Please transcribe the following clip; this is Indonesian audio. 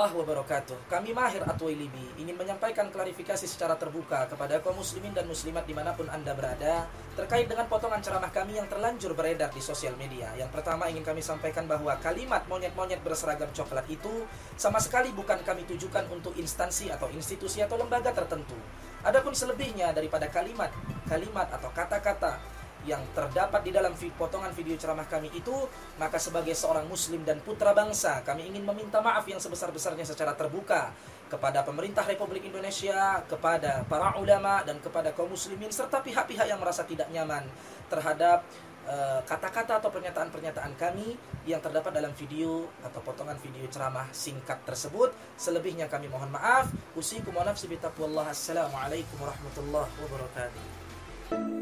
warahmatullahi wabarakatuh. Kami Mahir At-Twailibi ingin menyampaikan klarifikasi secara terbuka kepada kaum muslimin dan muslimat dimanapun Anda berada terkait dengan potongan ceramah kami yang terlanjur beredar di sosial media. Yang pertama ingin kami sampaikan bahwa kalimat monyet-monyet berseragam coklat itu sama sekali bukan kami tujukan untuk instansi atau institusi atau lembaga tertentu. Adapun selebihnya daripada kalimat atau kata-kata yang terdapat di dalam potongan video ceramah kami itu, maka sebagai seorang muslim dan putra bangsa, kami ingin meminta maaf yang sebesar-besarnya secara terbuka kepada pemerintah Republik Indonesia, kepada para ulama, dan kepada kaum muslimin serta pihak-pihak yang merasa tidak nyaman terhadap kata-kata atau pernyataan-pernyataan kami yang terdapat dalam video atau potongan video ceramah singkat tersebut. Selebihnya kami mohon maaf. Usikum wa nafsi bitaqwallah. Assalamualaikum warahmatullahi wabarakatuh.